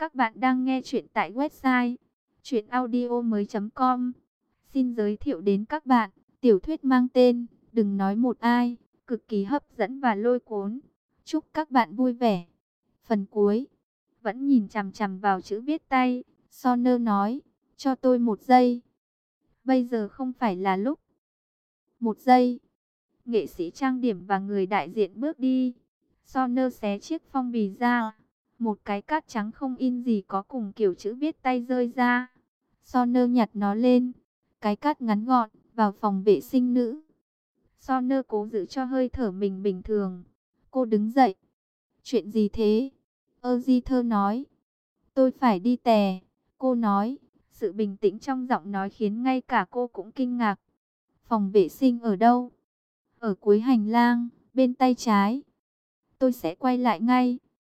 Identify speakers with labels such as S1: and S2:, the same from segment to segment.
S1: Các bạn đang nghe chuyện tại website chuyenaudio.com. Xin giới thiệu đến các bạn, tiểu thuyết mang tên Đừng nói một ai, cực kỳ hấp dẫn và lôi cuốn. Chúc các bạn vui vẻ. Phần cuối, vẫn nhìn chằm chằm vào chữ viết tay, Sonner nói, cho tôi 1 giây. Bây giờ không phải là lúc. 1 giây. Nghệ sĩ trang điểm và người đại diện bước đi. Sonner xé chiếc phong bì ra. Một cái cát trắng không in gì có cùng kiểu chữ viết tay rơi ra. Sonner nhặt nó lên. Cái cát ngắn gọn, vào phòng vệ sinh nữ. Sonner cố giữ cho hơi thở mình bình thường. Cô đứng dậy. Chuyện gì thế? Ozither nói. Tôi phải đi tè. Cô nói. Sự bình tĩnh trong giọng nói khiến ngay cả cô cũng kinh ngạc. Phòng vệ sinh ở đâu? Ở cuối hành lang, bên tay trái. Tôi sẽ quay lại ngay.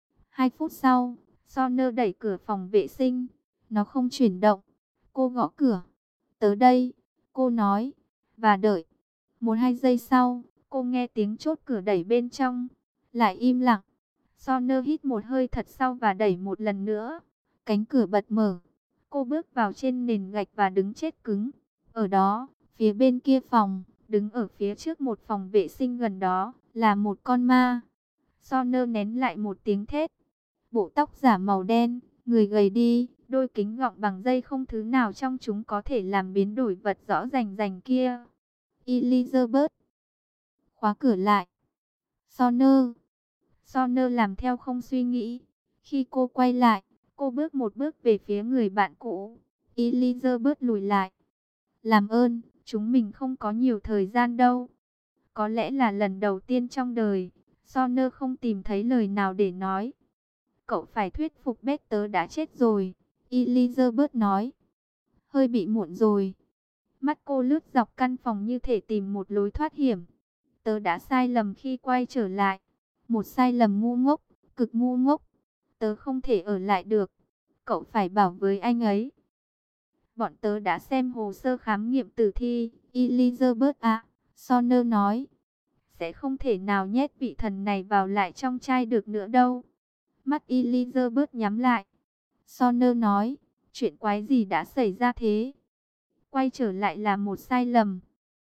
S1: 2 phút sau, Sonner đẩy cửa phòng vệ sinh. Nó không chuyển động. Cô gõ cửa. Tới đây, cô nói. Và đợi. 1-2 giây sau, cô nghe tiếng chốt cửa đẩy bên trong. Lại im lặng. Sonner hít một hơi thật sâu và đẩy một lần nữa. Cánh cửa bật mở. Cô bước vào trên nền gạch và đứng chết cứng. Ở đó, phía bên kia phòng, đứng ở phía trước một phòng vệ sinh gần đó, là một con ma. Sonner nén lại một tiếng thét. Bộ tóc giả màu đen, người gầy đi, đôi kính gọng bằng dây không thứ nào trong chúng có thể làm biến đổi vật rõ rành rành kia. Elizabeth. Khóa cửa lại. Sonner. Sonner làm theo không suy nghĩ. Khi cô quay lại, cô bước một bước về phía người bạn cũ. Elizabeth lùi lại. Làm ơn, chúng mình không có nhiều thời gian đâu. Có lẽ là lần đầu tiên trong đời, Sonner không tìm thấy lời nào để nói. Cậu phải thuyết phục Baxter đã chết rồi, Elizabeth nói. Hơi bị muộn rồi. Mắt cô lướt dọc căn phòng như thể tìm một lối thoát hiểm. Tớ đã sai lầm khi quay trở lại. Một sai lầm ngu ngốc, cực ngu ngốc. Tớ không thể ở lại được. Cậu phải bảo với anh ấy. Bọn tớ đã xem hồ sơ khám nghiệm tử thi, Elizabeth ạ, Sonner nói. Sẽ không thể nào nhét vị thần này vào lại trong chai được nữa đâu. Mắt Elizabeth nhắm lại. Sonner nói, chuyện quái gì đã xảy ra thế? Quay trở lại là một sai lầm.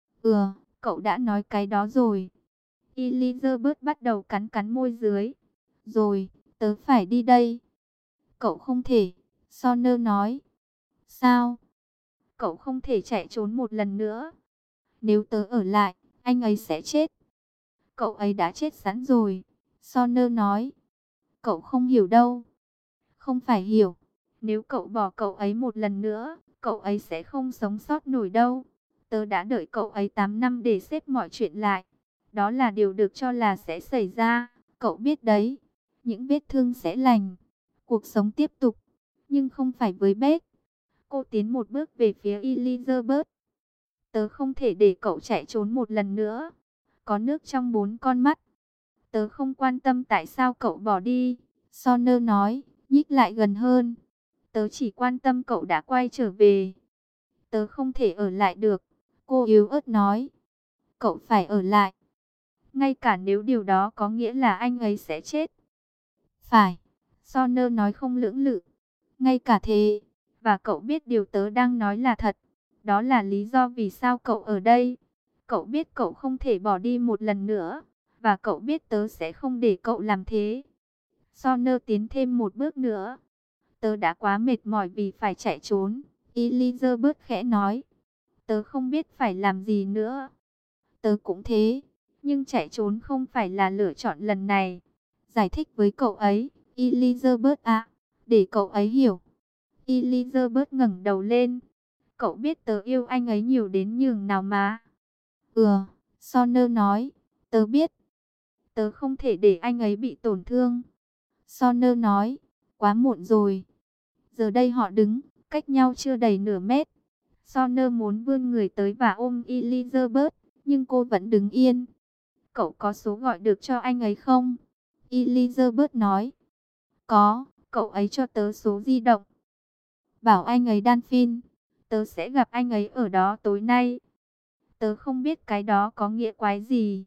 S1: Cậu đã nói cái đó rồi. Elizabeth bắt đầu cắn cắn môi dưới. Rồi, tớ phải đi đây. Cậu không thể, Sonner nói. Sao? Cậu không thể chạy trốn một lần nữa. Nếu tớ ở lại, anh ấy sẽ chết. Cậu ấy đã chết sẵn rồi, Sonner nói. Cậu không hiểu đâu. Không phải hiểu. Nếu cậu bỏ cậu ấy một lần nữa, cậu ấy sẽ không sống sót nổi đâu. Tớ đã đợi cậu ấy 8 năm để xếp mọi chuyện lại. Đó là điều được cho là sẽ xảy ra. Cậu biết đấy. Những vết thương sẽ lành. Cuộc sống tiếp tục. Nhưng không phải với Beth. Cô tiến một bước về phía Elizabeth. Tớ không thể để cậu chạy trốn một lần nữa. Có nước trong 4 con mắt. Tớ không quan tâm tại sao cậu bỏ đi. Sonner nói, nhích lại gần hơn. Tớ chỉ quan tâm cậu đã quay trở về. Tớ không thể ở lại được. Cô yếu ớt nói. Cậu phải ở lại. Ngay cả nếu điều đó có nghĩa là anh ấy sẽ chết. Phải. Sonner nói không lưỡng lự. Ngay cả thế. Và cậu biết điều tớ đang nói là thật. Đó là lý do vì sao cậu ở đây. Cậu biết cậu không thể bỏ đi một lần nữa. Và cậu biết tớ sẽ không để cậu làm thế. Sonner tiến thêm một bước nữa. Tớ đã quá mệt mỏi vì phải chạy trốn. Elizabeth khẽ nói. Tớ không biết phải làm gì nữa. Tớ cũng thế. Nhưng chạy trốn không phải là lựa chọn lần này. Giải thích với cậu ấy, Elizabeth ạ. Để cậu ấy hiểu. Elizabeth ngẩng đầu lên. Cậu biết tớ yêu anh ấy nhiều đến nhường nào mà. Sonner nói. Tớ biết. Tớ không thể để anh ấy bị tổn thương. Sonner nói. Quá muộn rồi. Giờ đây họ đứng, cách nhau chưa đầy nửa mét. Sonner muốn vươn người tới và ôm Elizabeth, nhưng cô vẫn đứng yên. Cậu có số gọi được cho anh ấy không? Elizabeth nói. Có, cậu ấy cho tớ số di động. Bảo anh ấy đan phim. Tớ sẽ gặp anh ấy ở đó tối nay. Tớ không biết cái đó có nghĩa quái gì.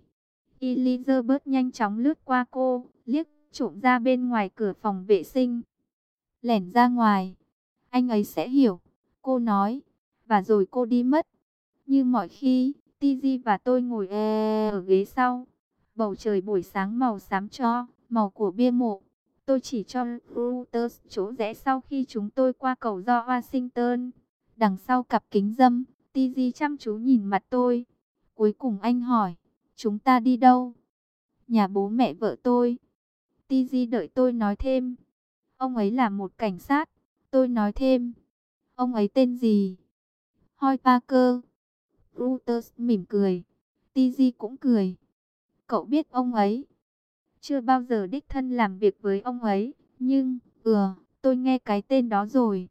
S1: Elizabeth nhanh chóng lướt qua cô, liếc trộm ra bên ngoài cửa phòng vệ sinh. lẻn ra ngoài. Anh ấy sẽ hiểu, cô nói. Và rồi cô đi mất. Như mọi khi, Tizi và tôi ngồi ở ghế sau. Bầu trời buổi sáng màu xám cho, màu của bia mộ. Tôi chỉ cho Reuters chỗ rẽ sau khi chúng tôi qua cầu do Washington. Đằng sau cặp kính râm, Tizi chăm chú nhìn mặt tôi. Cuối cùng anh hỏi, chúng ta đi đâu? Nhà bố mẹ vợ tôi. Tizi đợi tôi nói thêm. Ông ấy là một cảnh sát. Tôi nói thêm. Ông ấy tên gì? Hoy Parker. Reuters mỉm cười. Tizi cũng cười. Cậu biết ông ấy? Chưa bao giờ đích thân làm việc với ông ấy. Nhưng, tôi nghe cái tên đó rồi.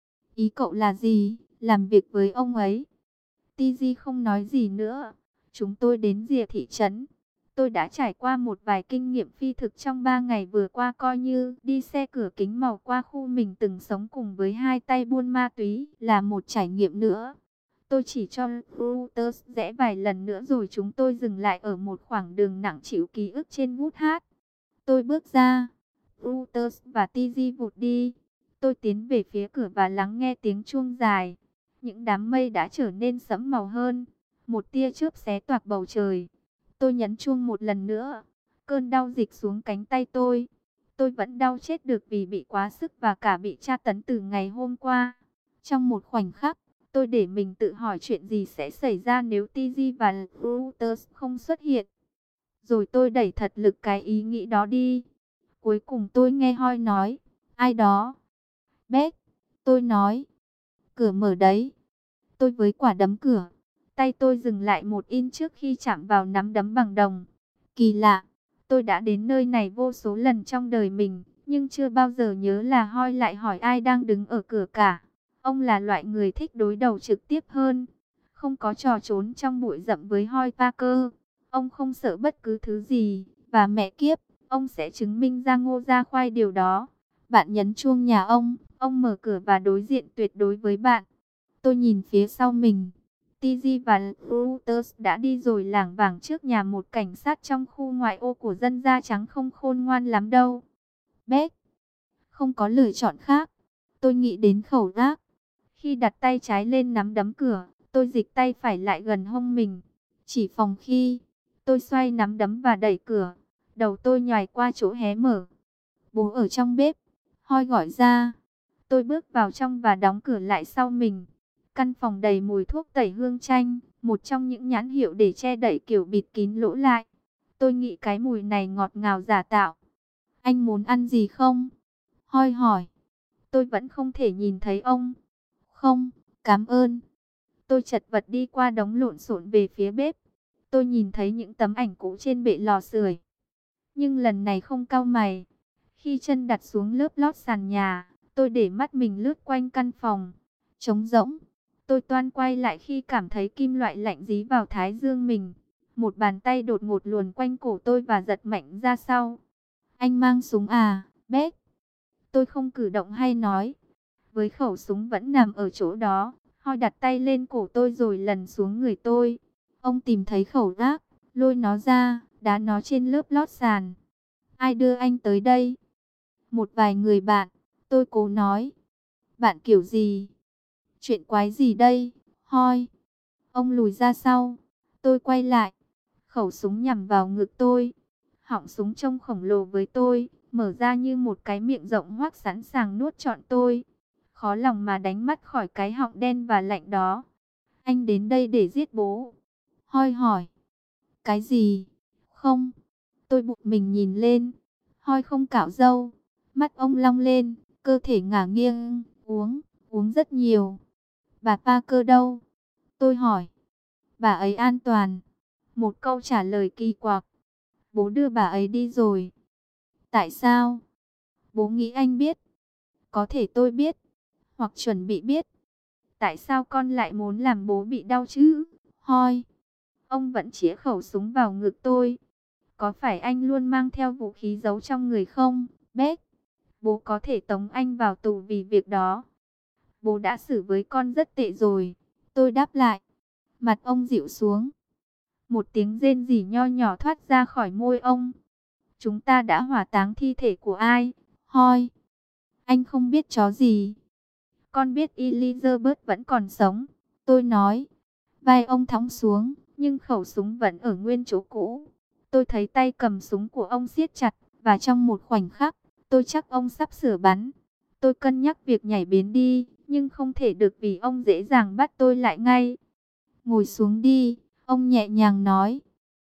S1: Ý cậu là gì? Làm việc với ông ấy? Tizi không nói gì nữa. Chúng tôi đến rìa thị trấn. Tôi đã trải qua một vài kinh nghiệm phi thực trong 3 ngày vừa qua, coi như đi xe cửa kính màu qua khu mình từng sống cùng với hai tay buôn ma túy là một trải nghiệm nữa. Tôi chỉ cho Reuters rẽ vài lần nữa rồi chúng tôi dừng lại ở một khoảng đường nặng trĩu ký ức trên bút hát. Tôi bước ra, Reuters và TG vụt đi. Tôi tiến về phía cửa và lắng nghe tiếng chuông dài. Những đám mây đã trở nên sẫm màu hơn. Một tia chớp xé toạc bầu trời. Tôi nhấn chuông một lần nữa. Cơn đau dịch xuống cánh tay tôi. Tôi vẫn đau chết được vì bị quá sức và cả bị tra tấn từ ngày hôm qua. Trong một khoảnh khắc, tôi để mình tự hỏi chuyện gì sẽ xảy ra nếu TG và Reuters không xuất hiện. Rồi tôi đẩy thật lực cái ý nghĩ đó đi. Cuối cùng tôi nghe Hoi nói, ai đó? Beth, tôi nói, cửa mở đấy. Tôi với quả đấm cửa. Tay tôi dừng lại một in trước khi chạm vào nắm đấm bằng đồng. Kỳ lạ, tôi đã đến nơi này vô số lần trong đời mình, nhưng chưa bao giờ nhớ là Hoi lại hỏi ai đang đứng ở cửa cả. Ông là loại người thích đối đầu trực tiếp hơn. Không có trò trốn trong bụi rậm với Hoi Parker. Ông không sợ bất cứ thứ gì. Và mẹ kiếp, ông sẽ chứng minh ra ngô ra khoai điều đó. Bạn nhấn chuông nhà ông mở cửa và đối diện tuyệt đối với bạn. Tôi nhìn phía sau mình. TG và Reuters đã đi rồi lảng vảng trước nhà một cảnh sát trong khu ngoại ô của dân da trắng không khôn ngoan lắm đâu. Beth, không có lựa chọn khác. Tôi nghĩ đến khẩu gác. Khi đặt tay trái lên nắm đấm cửa, tôi dịch tay phải lại gần hông mình. Chỉ phòng khi tôi xoay nắm đấm và đẩy cửa, đầu tôi nhoài qua chỗ hé mở. Bố ở trong bếp. Hoi gọi ra. Tôi bước vào trong và đóng cửa lại sau mình. Căn phòng đầy mùi thuốc tẩy hương chanh, một trong những nhãn hiệu để che đậy kiểu bịt kín lỗ lại. Tôi nghĩ cái mùi này ngọt ngào giả tạo. Anh muốn ăn gì không? Hoi hỏi. Tôi vẫn không thể nhìn thấy ông. Không, cảm ơn. Tôi chật vật đi qua đống lộn xộn về phía bếp. Tôi nhìn thấy những tấm ảnh cũ trên bệ lò sưởi. Nhưng lần này không cau mày. Khi chân đặt xuống lớp lót sàn nhà, tôi để mắt mình lướt quanh căn phòng. Trống rỗng. Tôi toan quay lại khi cảm thấy kim loại lạnh dí vào thái dương mình. Một bàn tay đột ngột luồn quanh cổ tôi và giật mạnh ra sau. Anh mang súng à, Beth? Tôi không cử động hay nói. Với khẩu súng vẫn nằm ở chỗ đó, Hoi đặt tay lên cổ tôi rồi lần xuống người tôi. Ông tìm thấy khẩu gác, lôi nó ra, đá nó trên lớp lót sàn. Ai đưa anh tới đây? Một vài người bạn, tôi cố nói. Bạn kiểu gì? Chuyện quái gì đây, Hoi? Ông lùi ra sau. Tôi quay lại. Khẩu súng nhắm vào ngực tôi. Họng súng trông khổng lồ với tôi, mở ra như một cái miệng rộng hoác sẵn sàng nuốt trọn tôi. Khó lòng mà đánh mắt khỏi cái họng đen và lạnh đó. Anh đến đây để giết bố. Hoi hỏi. Cái gì? Không. Tôi bụt mình nhìn lên. Hoi không cạo râu. Mắt ông long lên, cơ thể ngả nghiêng, uống rất nhiều. Bà Parker đâu? Tôi hỏi. Bà ấy an toàn. Một câu trả lời kỳ quặc. Bố đưa bà ấy đi rồi. Tại sao? Bố nghĩ anh biết. Có thể tôi biết. Hoặc chuẩn bị biết. Tại sao con lại muốn làm bố bị đau chứ? Hoi. Ông vẫn chĩa khẩu súng vào ngực tôi. Có phải anh luôn mang theo vũ khí giấu trong người không, Beth? Bố có thể tống anh vào tù vì việc đó. Bố đã xử với con rất tệ rồi. Tôi đáp lại. Mặt ông dịu xuống. Một tiếng rên rỉ nho nhỏ thoát ra khỏi môi ông. Chúng ta đã hỏa táng thi thể của ai? Hoi. Anh không biết chó gì. Con biết Elizabeth vẫn còn sống. Tôi nói. Vai ông thõng xuống, nhưng khẩu súng vẫn ở nguyên chỗ cũ. Tôi thấy tay cầm súng của ông siết chặt, và trong một khoảnh khắc, tôi chắc ông sắp sửa bắn. Tôi cân nhắc việc nhảy bén đi, nhưng không thể được vì ông dễ dàng bắt tôi lại ngay. Ngồi xuống đi, ông nhẹ nhàng nói.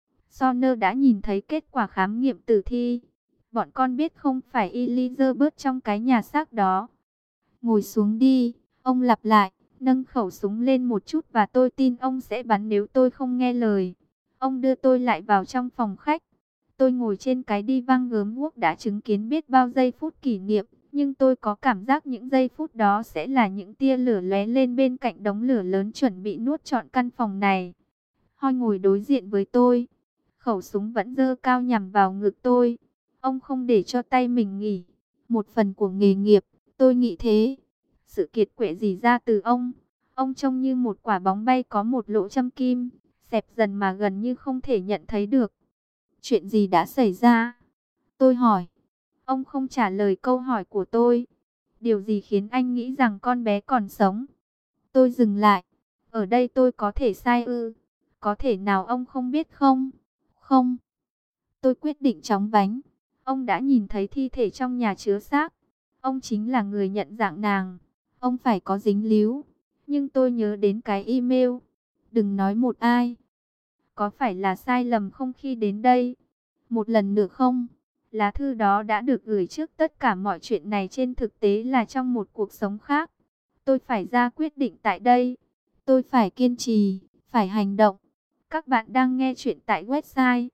S1: Sonner đã nhìn thấy kết quả khám nghiệm tử thi. Bọn con biết không phải Elizabeth trong cái nhà xác đó. Ngồi xuống đi, ông lặp lại, nâng khẩu súng lên một chút và tôi tin ông sẽ bắn nếu tôi không nghe lời. Ông đưa tôi lại vào trong phòng khách. Tôi ngồi trên cái divan gớm guốc đã chứng kiến biết bao giây phút kỷ niệm, nhưng tôi có cảm giác những giây phút đó sẽ là những tia lửa lóe lên bên cạnh đống lửa lớn chuẩn bị nuốt trọn căn phòng này. Hoi ngồi đối diện với tôi, khẩu súng vẫn giơ cao nhằm vào ngực tôi. Ông không để cho tay mình nghỉ. Một phần của nghề nghiệp, tôi nghĩ thế. Sự kiệt quệ rỉ ra từ ông. Ông trông như một quả bóng bay có một lỗ châm kim, xẹp dần mà gần như không thể nhận thấy được. Chuyện gì đã xảy ra? Tôi hỏi. Ông không trả lời câu hỏi của tôi. Điều gì khiến anh nghĩ rằng con bé còn sống? Tôi dừng lại. Ở đây tôi có thể sai ư? Có thể nào ông không biết không? Không. Tôi quyết định chóng vánh. Ông đã nhìn thấy thi thể trong nhà chứa xác. Ông chính là người nhận dạng nàng. Ông phải có dính líu. Nhưng tôi nhớ đến cái email. Đừng nói một ai. Có phải là sai lầm không khi đến đây? Một lần nữa không? Lá thư đó đã được gửi trước tất cả mọi chuyện này, trên thực tế là trong một cuộc sống khác. Tôi phải ra quyết định tại đây. Tôi phải kiên trì, phải hành động. Các bạn đang nghe chuyện tại website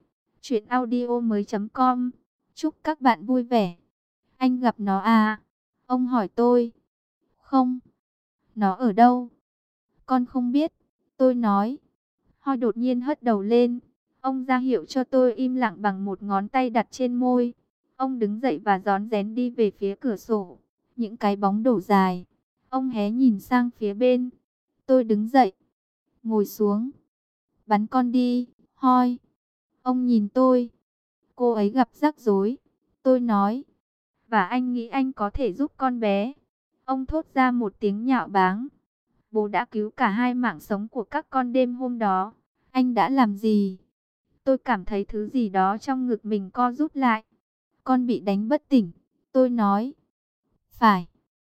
S1: chuyenaudio.com. Chúc các bạn vui vẻ. Anh gặp nó à? Ông hỏi tôi. Không. Nó ở đâu? Con không biết. Tôi nói. Hoi đột nhiên hất đầu lên. Ông ra hiệu cho tôi im lặng bằng một ngón tay đặt trên môi. Ông đứng dậy và rón rén đi về phía cửa sổ. Những cái bóng đổ dài. Ông hé nhìn sang phía bên. Tôi đứng dậy. Ngồi xuống. Bắn con đi, Hoi. Ông nhìn tôi. Cô ấy gặp rắc rối. Tôi nói. Và anh nghĩ anh có thể giúp con bé. Ông thốt ra một tiếng nhạo báng. Bố đã cứu cả hai mạng sống của các con đêm hôm đó. Anh đã làm gì? Tôi cảm thấy thứ gì đó trong ngực mình co rút lại. Con bị đánh bất tỉnh. Tôi nói. Phải.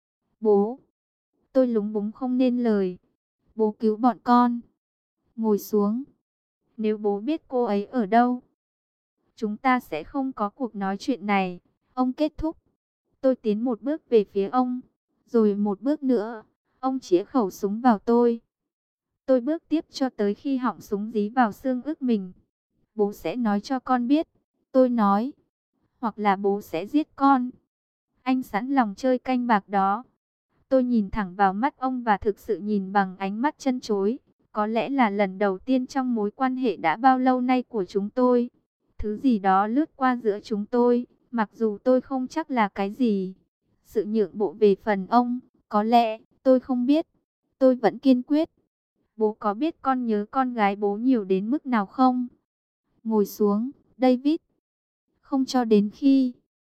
S1: Bố. Tôi lúng búng không nên lời. Bố cứu bọn con. Ngồi xuống. Nếu bố biết cô ấy ở đâu, chúng ta sẽ không có cuộc nói chuyện này. Ông kết thúc. Tôi tiến một bước về phía ông. Rồi một bước nữa. Ông chĩa khẩu súng vào tôi. Tôi bước tiếp cho tới khi họng súng dí vào xương ức mình. Bố sẽ nói cho con biết. Tôi nói. Hoặc là bố sẽ giết con. Anh sẵn lòng chơi canh bạc đó. Tôi nhìn thẳng vào mắt ông và thực sự nhìn bằng ánh mắt chân chối. Có lẽ là lần đầu tiên trong mối quan hệ đã bao lâu nay của chúng tôi. Thứ gì đó lướt qua giữa chúng tôi, mặc dù tôi không chắc là cái gì. Sự nhượng bộ về phần ông, có lẽ, tôi không biết. Tôi vẫn kiên quyết. Bố có biết con nhớ con gái bố nhiều đến mức nào không? Ngồi xuống, David. Không cho đến khi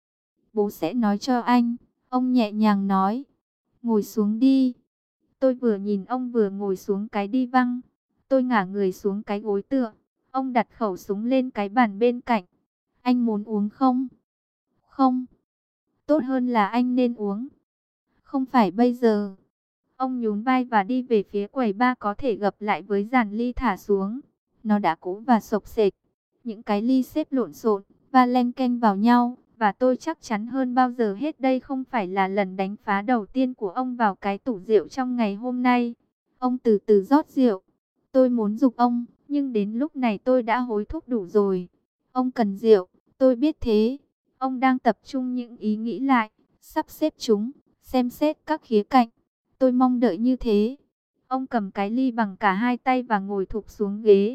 S1: bố sẽ nói cho anh. Ông nhẹ nhàng nói. Ngồi xuống đi. Tôi vừa nhìn ông vừa ngồi xuống cái divan. Tôi ngả người xuống cái gối tựa. Ông đặt khẩu súng lên cái bàn bên cạnh. Anh muốn uống không? Không. Tốt hơn là anh nên uống. Không phải bây giờ. Ông nhún vai và đi về phía quầy bar có thể gập lại với dàn ly thả xuống. Nó đã cũ và xộc xệch. Những cái ly xếp lộn xộn và leng keng vào nhau. Và tôi chắc chắn hơn bao giờ hết đây không phải là lần đánh phá đầu tiên của ông vào cái tủ rượu trong ngày hôm nay. Ông từ từ rót rượu. Tôi muốn giục ông, nhưng đến lúc này tôi đã hối thúc đủ rồi. Ông cần rượu, tôi biết thế. Ông đang tập trung những ý nghĩ lại, sắp xếp chúng, xem xét các khía cạnh. Tôi mong đợi như thế. Ông cầm cái ly bằng cả hai tay và ngồi thụp xuống ghế.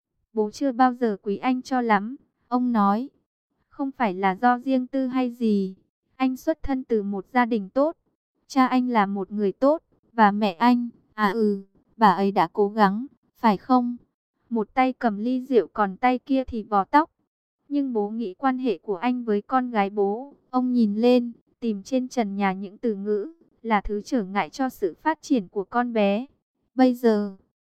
S1: Bố chưa bao giờ quý anh cho lắm, ông nói. Không phải là do riêng tư hay gì. Anh xuất thân từ một gia đình tốt. Cha anh là một người tốt, và mẹ anh, bà ấy đã cố gắng, phải không? Một tay cầm ly rượu còn tay kia thì vò tóc. Nhưng bố nghĩ quan hệ của anh với con gái bố. Ông nhìn lên, tìm trên trần nhà những từ ngữ, là thứ trở ngại cho sự phát triển của con bé. Bây giờ,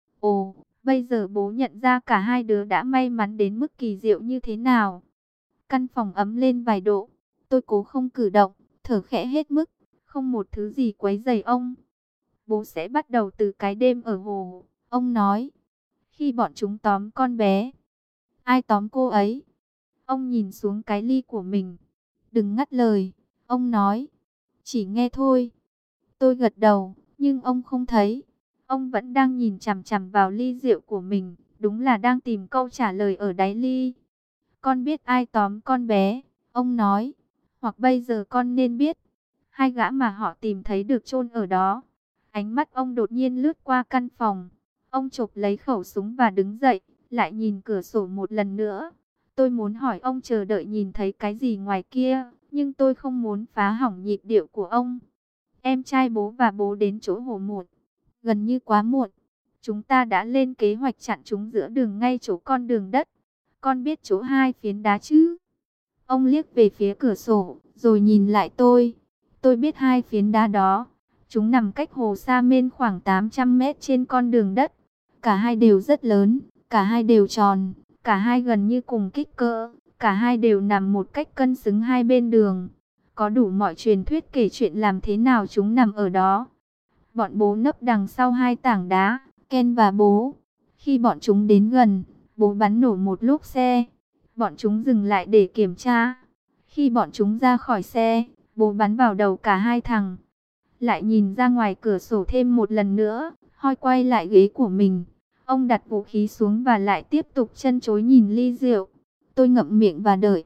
S1: bây giờ bố nhận ra cả hai đứa đã may mắn đến mức kỳ diệu như thế nào. Căn phòng ấm lên vài độ, tôi cố không cử động, thở khẽ hết mức, không một thứ gì quấy rầy ông. Bố sẽ bắt đầu từ cái đêm ở hồ, ông nói. Khi bọn chúng tóm con bé. Ai tóm cô ấy? Ông nhìn xuống cái ly của mình. Đừng ngắt lời, ông nói. Chỉ nghe thôi. Tôi gật đầu, nhưng ông không thấy. Ông vẫn đang nhìn chằm chằm vào ly rượu của mình, đúng là đang tìm câu trả lời ở đáy ly. Con biết ai tóm con bé, ông nói. Hoặc bây giờ con nên biết. Hai gã mà họ tìm thấy được chôn ở đó. Ánh mắt ông đột nhiên lướt qua căn phòng. Ông chộp lấy khẩu súng và đứng dậy, lại nhìn cửa sổ một lần nữa. Tôi muốn hỏi ông chờ đợi nhìn thấy cái gì ngoài kia, nhưng tôi không muốn phá hỏng nhịp điệu của ông. Em trai bố và bố đến chỗ hồ một. Gần như quá muộn. Chúng ta đã lên kế hoạch chặn chúng giữa đường ngay chỗ con đường đất. Con biết chỗ hai phiến đá chứ? Ông liếc về phía cửa sổ, rồi nhìn lại tôi. Tôi biết hai phiến đá đó. Chúng nằm cách hồ Sa Mên khoảng 800 mét trên con đường đất. Cả hai đều rất lớn, cả hai đều tròn, cả hai gần như cùng kích cỡ. Cả hai đều nằm một cách cân xứng hai bên đường. Có đủ mọi truyền thuyết kể chuyện làm thế nào chúng nằm ở đó. Bọn bố nấp đằng sau hai tảng đá, Ken và bố. Khi bọn chúng đến gần, bố bắn nổ một lốp xe. Bọn chúng dừng lại để kiểm tra. Khi bọn chúng ra khỏi xe, bố bắn vào đầu cả hai thằng. Lại nhìn ra ngoài cửa sổ thêm một lần nữa, Hoi quay lại ghế của mình. Ông đặt vũ khí xuống và lại tiếp tục chân chối nhìn ly rượu. Tôi ngậm miệng và đợi.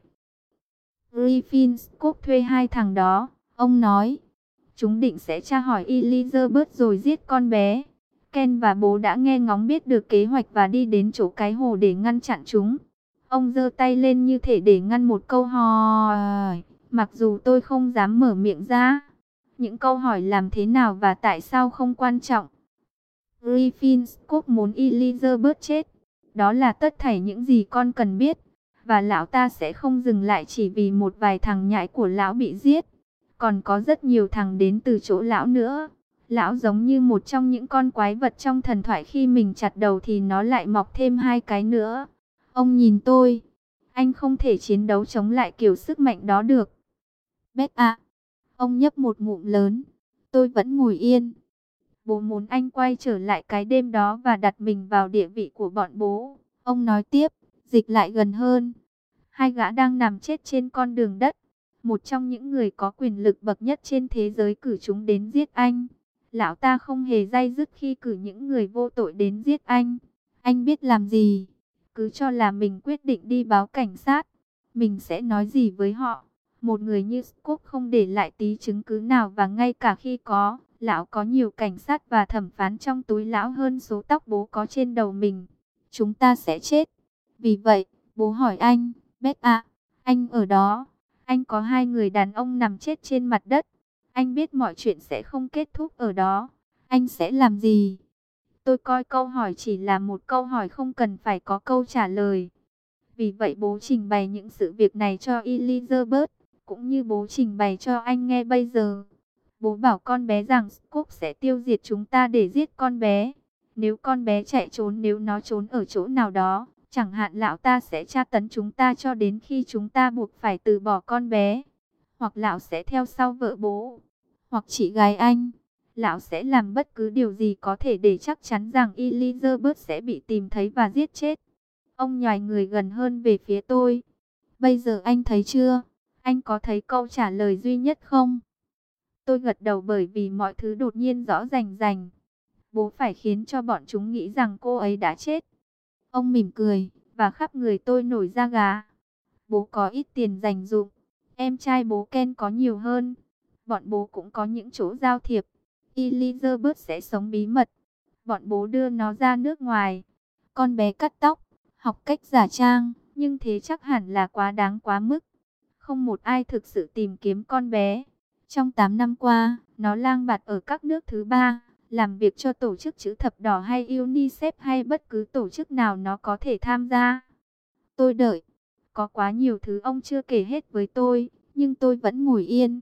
S1: Griffin Scott thuê hai thằng đó, ông nói. Chúng định sẽ tra hỏi Elizabeth rồi giết con bé. Ken và bố đã nghe ngóng biết được kế hoạch và đi đến chỗ cái hồ để ngăn chặn chúng. Ông giơ tay lên như thể để ngăn một câu hỏi, mặc dù tôi không dám mở miệng ra. Những câu hỏi làm thế nào và tại sao không quan trọng. Griffin Scott muốn Elizabeth chết. Đó là tất thảy những gì con cần biết. Và lão ta sẽ không dừng lại chỉ vì một vài thằng nhãi của lão bị giết. Còn có rất nhiều thằng đến từ chỗ lão nữa. Lão giống như một trong những con quái vật trong thần thoại, khi mình chặt đầu thì nó lại mọc thêm hai cái nữa. Ông nhìn tôi. Anh không thể chiến đấu chống lại kiểu sức mạnh đó được. Beth ạ. Ông nhấp một ngụm lớn. Tôi vẫn ngồi yên. Bố muốn anh quay trở lại cái đêm đó và đặt mình vào địa vị của bọn bố. Ông nói tiếp, dịch lại gần hơn. Hai gã đang nằm chết trên con đường đất. Một trong những người có quyền lực bậc nhất trên thế giới cử chúng đến giết anh. Lão ta không hề day dứt khi cử những người vô tội đến giết anh. Anh biết làm gì? Cứ cho là mình quyết định đi báo cảnh sát. Mình sẽ nói gì với họ? Một người như Scott không để lại tí chứng cứ nào, và ngay cả khi có, lão có nhiều cảnh sát và thẩm phán trong túi lão hơn số tóc bố có trên đầu mình. Chúng ta sẽ chết. Vì vậy, bố hỏi anh, Beth ạ, anh ở đó. Anh có hai người đàn ông nằm chết trên mặt đất. Anh biết mọi chuyện sẽ không kết thúc ở đó. Anh sẽ làm gì? Tôi coi câu hỏi chỉ là một câu hỏi, không cần phải có câu trả lời. Vì vậy bố trình bày những sự việc này cho Elizabeth, cũng như bố trình bày cho anh nghe bây giờ. Bố bảo con bé rằng Scott sẽ tiêu diệt chúng ta để giết con bé. Nếu con bé chạy trốn, nếu nó trốn ở chỗ nào đó, chẳng hạn lão ta sẽ tra tấn chúng ta cho đến khi chúng ta buộc phải từ bỏ con bé. Hoặc lão sẽ theo sau vợ bố, hoặc chị gái anh. Lão sẽ làm bất cứ điều gì có thể để chắc chắn rằng Elizabeth sẽ bị tìm thấy và giết chết. Ông nhoài người gần hơn về phía tôi. Bây giờ anh thấy chưa? Anh có thấy câu trả lời duy nhất không? Tôi gật đầu, bởi vì mọi thứ đột nhiên rõ rành rành. Bố phải khiến cho bọn chúng nghĩ rằng cô ấy đã chết. Ông mỉm cười, và khắp người tôi nổi da gà. Bố có ít tiền dành dụm. Em trai bố Ken có nhiều hơn. Bọn bố cũng có những chỗ giao thiệp. Elizabeth sẽ sống bí mật. Bọn bố đưa nó ra nước ngoài. Con bé cắt tóc, học cách giả trang, nhưng thế chắc hẳn là quá đáng quá mức. Không một ai thực sự tìm kiếm con bé. Trong 8 năm qua, nó lang bạt ở các nước thứ ba, làm việc cho tổ chức chữ thập đỏ hay UNICEF hay bất cứ tổ chức nào nó có thể tham gia. Tôi đợi. Có quá nhiều thứ ông chưa kể hết với tôi, nhưng tôi vẫn ngồi yên.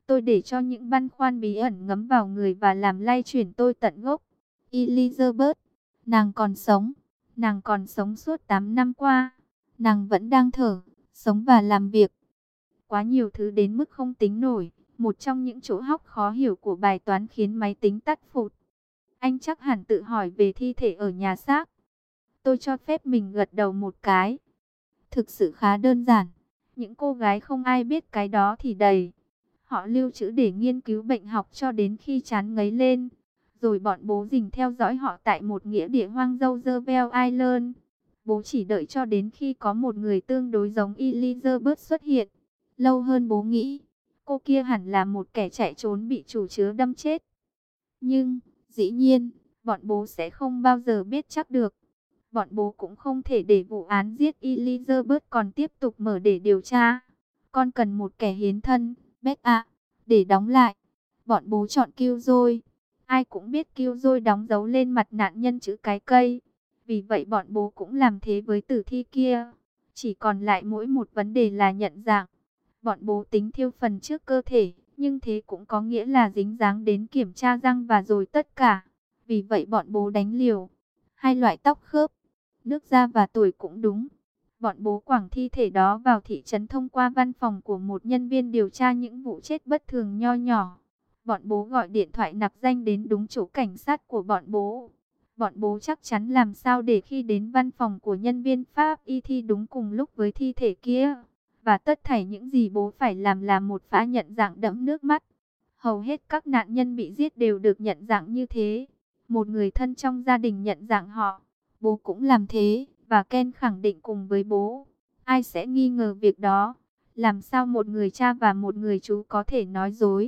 S1: Tôi để cho những băn khoăn bí ẩn ngấm vào người và làm lay chuyển tôi tận gốc. Elizabeth, nàng còn sống. Nàng còn sống suốt 8 năm qua. Nàng vẫn đang thở, sống và làm việc. Quá nhiều thứ đến mức không tính nổi. Một trong những chỗ hóc khó hiểu của bài toán khiến máy tính tắt phụt. Anh chắc hẳn tự hỏi về thi thể ở nhà xác. Tôi cho phép mình gật đầu một cái. Thực sự khá đơn giản. Những cô gái không ai biết cái đó thì đầy. Họ lưu trữ để nghiên cứu bệnh học cho đến khi chán ngấy lên. Rồi bọn bố rình theo dõi họ tại một nghĩa địa hoang Roosevelt Island. Bố chỉ đợi cho đến khi có một người tương đối giống Elizabeth xuất hiện. Lâu hơn bố nghĩ. Cô kia hẳn là một kẻ chạy trốn bị chủ chứa đâm chết. Nhưng, dĩ nhiên, bọn bố sẽ không bao giờ biết chắc được. Bọn bố cũng không thể để vụ án giết Elizabeth còn tiếp tục mở để điều tra. Con cần một kẻ hiến thân, Beth ạ, để đóng lại. Bọn bố chọn Killjoy. Ai cũng biết Killjoy đóng dấu lên mặt nạn nhân chữ cái cây. Vì vậy bọn bố cũng làm thế với tử thi kia. Chỉ còn lại mỗi một vấn đề là nhận dạng. Bọn bố tính thiêu phần trước cơ thể, nhưng thế cũng có nghĩa là dính dáng đến kiểm tra răng và rồi tất cả. Vì vậy bọn bố đánh liều. Hai loại tóc khớp, nước da và tuổi cũng đúng. Bọn bố quẳng thi thể đó vào thị trấn thông qua văn phòng của một nhân viên điều tra những vụ chết bất thường nho nhỏ. Bọn bố gọi điện thoại nặc danh đến đúng chỗ cảnh sát của bọn bố. Bọn bố chắc chắn làm sao để khi đến văn phòng của nhân viên pháp y thi đúng cùng lúc với thi thể kia. Và tất thảy những gì bố phải làm là một phá nhận dạng đẫm nước mắt. Hầu hết các nạn nhân bị giết đều được nhận dạng như thế. Một người thân trong gia đình nhận dạng họ. Bố cũng làm thế, và Ken khẳng định cùng với bố. Ai sẽ nghi ngờ việc đó? Làm sao một người cha và một người chú có thể nói dối?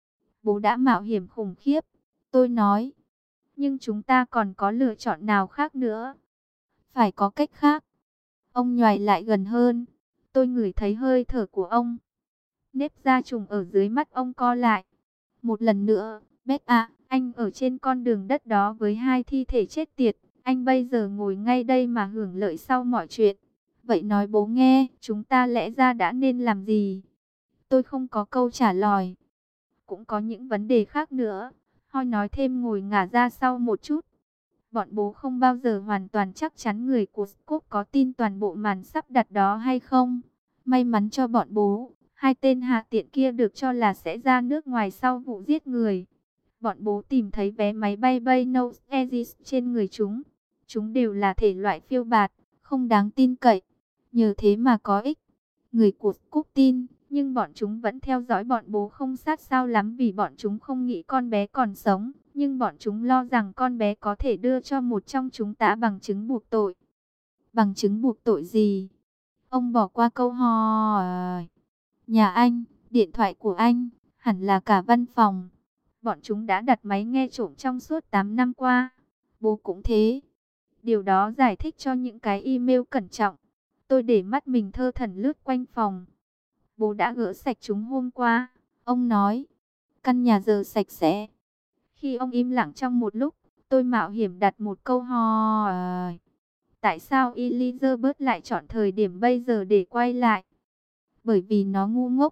S1: Bố đã mạo hiểm khủng khiếp. Tôi nói. Nhưng chúng ta còn có lựa chọn nào khác nữa? Phải có cách khác. Ông nhoài lại gần hơn. Tôi ngửi thấy hơi thở của ông. Nếp da trùng ở dưới mắt ông co lại. Một lần nữa, Beth ạ, anh ở trên con đường đất đó với hai thi thể chết tiệt. Anh bây giờ ngồi ngay đây mà hưởng lợi sau mọi chuyện. Vậy nói bố nghe, chúng ta lẽ ra đã nên làm gì? Tôi không có câu trả lời. Cũng có những vấn đề khác nữa. Hoi nói thêm ngồi ngả ra sau một chút. Bọn bố không bao giờ hoàn toàn chắc chắn người của Scott có tin toàn bộ màn sắp đặt đó hay không. May mắn cho bọn bố, hai tên hạ tiện kia được cho là sẽ ra nước ngoài sau vụ giết người. Bọn bố tìm thấy vé máy bay Buenos Aires trên người chúng. Chúng đều là thể loại phiêu bạt, không đáng tin cậy. Nhờ thế mà có ích. Người của Scott tin, nhưng bọn chúng vẫn theo dõi bọn bố không sát sao lắm vì bọn chúng không nghĩ con bé còn sống. Nhưng bọn chúng lo rằng con bé có thể đưa cho một trong chúng ta bằng chứng buộc tội. Bằng chứng buộc tội gì? Ông bỏ qua câu hỏi. Nhà anh, điện thoại của anh, hẳn là cả văn phòng. Bọn chúng đã đặt máy nghe trộm trong suốt 8 năm qua. Bố cũng thế. Điều đó giải thích cho những cái email cẩn trọng. Tôi để mắt mình thơ thẩn lướt quanh phòng. Bố đã gỡ sạch chúng hôm qua. Ông nói, căn nhà giờ sạch sẽ. Khi ông im lặng trong một lúc, tôi mạo hiểm đặt một câu hỏi. Tại sao Elizabeth lại chọn thời điểm bây giờ để quay lại? Bởi vì nó ngu ngốc.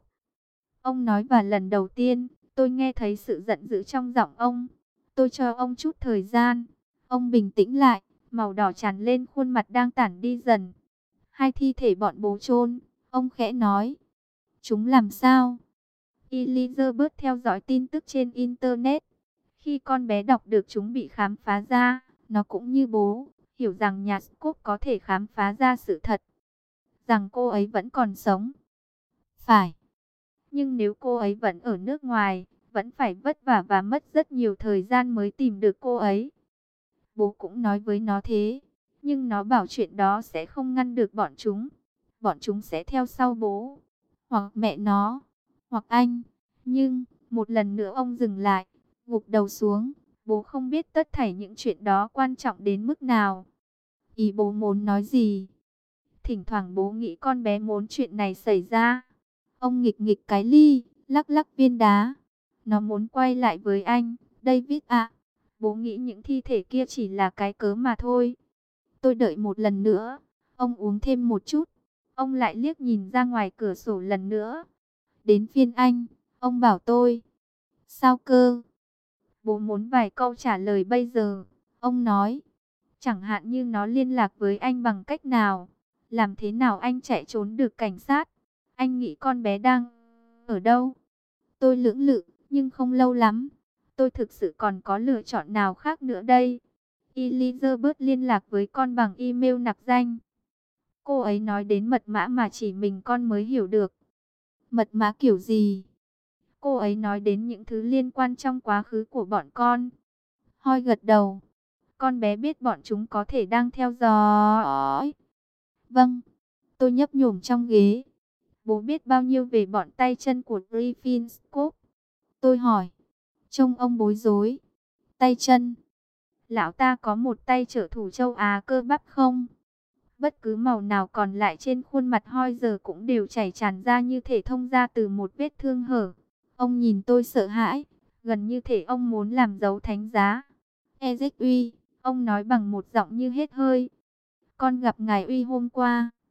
S1: Ông nói và lần đầu tiên, tôi nghe thấy sự giận dữ trong giọng ông. Tôi cho ông chút thời gian. Ông bình tĩnh lại, màu đỏ tràn lên khuôn mặt đang tản đi dần. Hai thi thể bọn bố chôn, ông khẽ nói. Chúng làm sao? Elizabeth theo dõi tin tức trên Internet. Khi con bé đọc được chúng bị khám phá ra, nó cũng như bố, hiểu rằng nhà Scott có thể khám phá ra sự thật. Rằng cô ấy vẫn còn sống. Phải. Nhưng nếu cô ấy vẫn ở nước ngoài, vẫn phải vất vả và mất rất nhiều thời gian mới tìm được cô ấy. Bố cũng nói với nó thế. Nhưng nó bảo chuyện đó sẽ không ngăn được bọn chúng. Bọn chúng sẽ theo sau bố. Hoặc mẹ nó. Hoặc anh. Nhưng, một lần nữa ông dừng lại. Gục đầu xuống. Bố không biết tất thảy những chuyện đó quan trọng đến mức nào. Ý bố muốn nói gì? Thỉnh thoảng bố nghĩ con bé muốn chuyện này xảy ra. Ông nghịch nghịch cái ly, lắc lắc viên đá. Nó muốn quay lại với anh, David ạ. Bố nghĩ những thi thể kia chỉ là cái cớ mà thôi. Tôi đợi một lần nữa. Ông uống thêm một chút. Ông lại liếc nhìn ra ngoài cửa sổ lần nữa. Đến phiên anh. Ông bảo tôi. Sao cơ? Bố muốn vài câu trả lời bây giờ. Ông nói, chẳng hạn như nó liên lạc với anh bằng cách nào, làm thế nào anh chạy trốn được cảnh sát. Anh nghĩ con bé đang ở đâu? Tôi lưỡng lự, nhưng không lâu lắm. Tôi thực sự còn có lựa chọn nào khác nữa đây? Elizabeth liên lạc với con bằng email nặc danh. Cô ấy nói đến mật mã mà chỉ mình con mới hiểu được. Mật mã kiểu gì? Cô ấy nói đến những thứ liên quan trong quá khứ của bọn con. Hoi gật đầu. Con bé biết bọn chúng có thể đang theo dõi. Vâng, tôi nhấp nhổm trong ghế. Bố biết bao nhiêu về bọn tay chân của Griffin Scope? Tôi hỏi. Trông ông bối rối. Tay chân. Lão ta có một tay trợ thủ châu Á cơ bắp không? Bất cứ màu nào còn lại trên khuôn mặt Hoi giờ cũng đều chảy tràn ra như thể thông ra từ một vết thương hở. Ông nhìn tôi sợ hãi, gần như thể ông muốn làm dấu thánh giá. Ezek Uy, ông nói bằng một giọng như hết hơi. Con gặp ngài Uy hôm qua,